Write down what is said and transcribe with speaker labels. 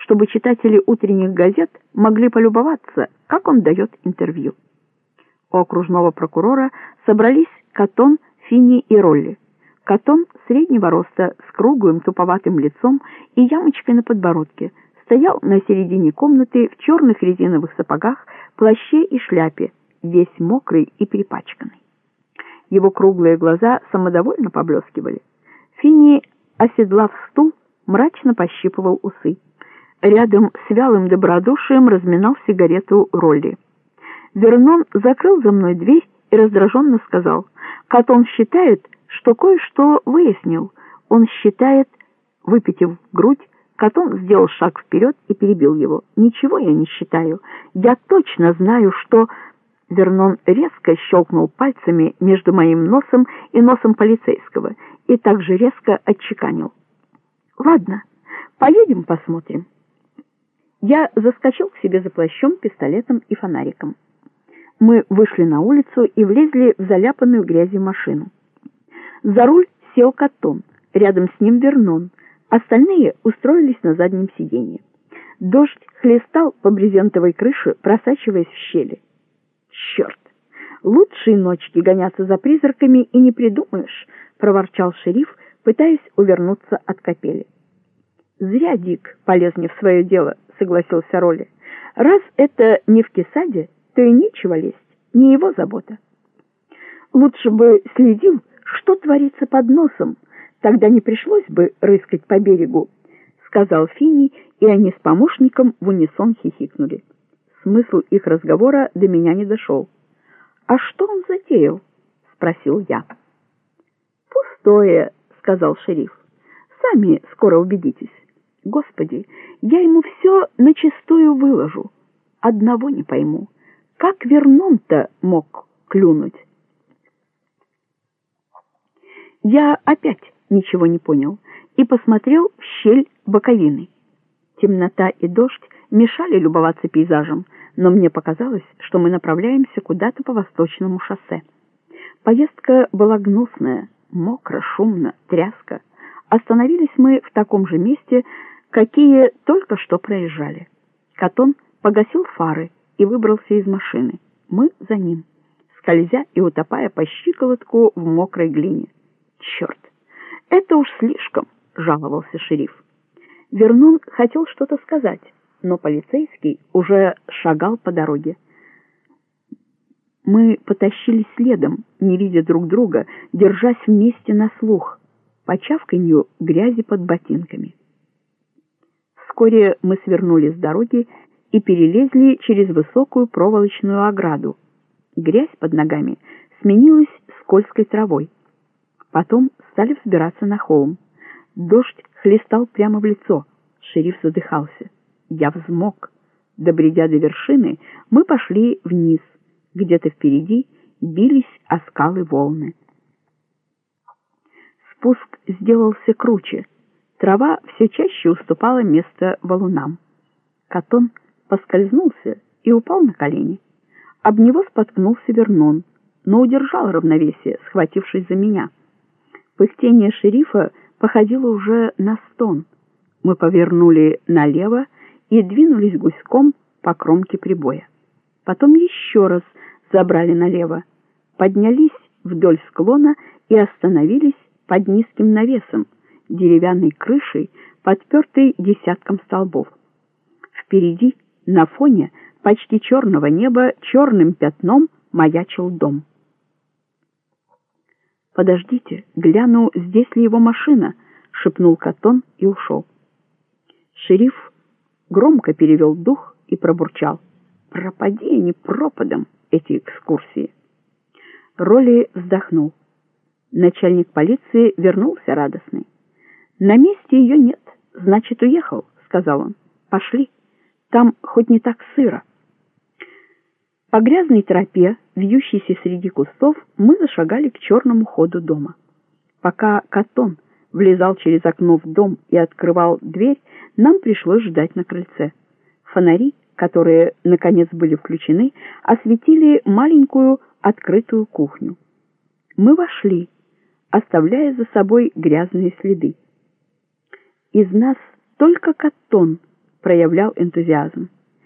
Speaker 1: чтобы читатели утренних газет могли полюбоваться, как он дает интервью. У окружного прокурора собрались Каттон, Финни и Ролли. Каттон среднего роста с круглым туповатым лицом и ямочкой на подбородке стоял на середине комнаты в черных резиновых сапогах, плаще и шляпе, весь мокрый и перепачканный. Его круглые глаза самодовольно поблескивали. Финни, оседлав стул, мрачно пощипывал усы. Рядом с вялым добродушием разминал сигарету Ролли. Вернон закрыл за мной дверь и раздраженно сказал: «Каттон считает, что кое-что выяснил. Он считает...» Выпитив грудь, Каттон сделал шаг вперед и перебил его. «Ничего я не считаю. Я точно знаю, что...» Вернон резко щелкнул пальцами между моим носом и носом полицейского и также резко отчеканил: «Ладно, поедем посмотрим». Я заскочил к себе за плащом, пистолетом и фонариком. Мы вышли на улицу и влезли в заляпанную грязью машину. За руль сел Каттон, рядом с ним Вернон, остальные устроились на заднем сиденье. Дождь хлестал по брезентовой крыше, просачиваясь в щели. «Черт! Лучшие ночки гоняться за призраками и не придумаешь», — проворчал шериф, пытаясь увернуться от капели. «Зря Дик полез не в свое дело», — согласился Ролли. «Раз это не в Кесаде, то и нечего лезть, не его забота. Лучше бы следил, что творится под носом, тогда не пришлось бы рыскать по берегу», — сказал Финни, и они с помощником в унисон хихикнули. Смысл их разговора до меня не дошел. «А что он затеял?» — спросил я. «Пустое», — сказал шериф. «Сами скоро убедитесь. Господи, я ему все начистую выложу. Одного не пойму. Как Вернон-то мог клюнуть?» Я опять ничего не понял и посмотрел в щель боковины. Темнота и дождь мешали любоваться пейзажем, но мне показалось, что мы направляемся куда-то по восточному шоссе. Поездка была гнусная, мокро, шумно, тряска. Остановились мы в таком же месте, какие только что проезжали. Каттон погасил фары и выбрался из машины. Мы за ним, скользя и утопая по щиколотку в мокрой глине. «Черт! Это уж слишком!» — жаловался шериф. Вернон хотел что-то сказать, но полицейский уже шагал по дороге. Мы потащились следом, не видя друг друга, держась вместе на слух, по чавканью грязи под ботинками. Вскоре мы свернули с дороги и перелезли через высокую проволочную ограду. Грязь под ногами сменилась скользкой травой. Потом стали взбираться на холм. Дождь хлестал прямо в лицо. Шериф задыхался. Я взмок. Добредя до вершины, мы пошли вниз. Где-то впереди бились о скалы волны. Спуск сделался круче. Трава все чаще уступала место валунам. Каттон поскользнулся и упал на колени. Об него споткнулся Вернон, но удержал равновесие, схватившись за меня. Пыхтение шерифа походило уже на стон. Мы повернули налево и двинулись гуськом по кромке прибоя. Потом еще раз забрали налево, поднялись вдоль склона и остановились под низким навесом, деревянной крышей, подпертой десятком столбов. Впереди, на фоне почти черного неба, черным пятном маячил дом. «Подождите, гляну, здесь ли его машина», — шепнул Каттон и ушел. Шериф громко перевел дух и пробурчал: «Пропади они пропадом, эти экскурсии». Ролли вздохнул. Начальник полиции вернулся радостный. «На месте ее нет, значит, уехал», — сказал он. «Пошли, там хоть не так сыро». По грязной тропе, вьющейся среди кустов, мы зашагали к черному ходу дома. Пока Каттон влезал через окно в дом и открывал дверь, нам пришлось ждать на крыльце. Фонари, которые, наконец, были включены, осветили маленькую открытую кухню. Мы вошли, оставляя за собой грязные следы. Из нас только Каттон проявлял энтузиазм.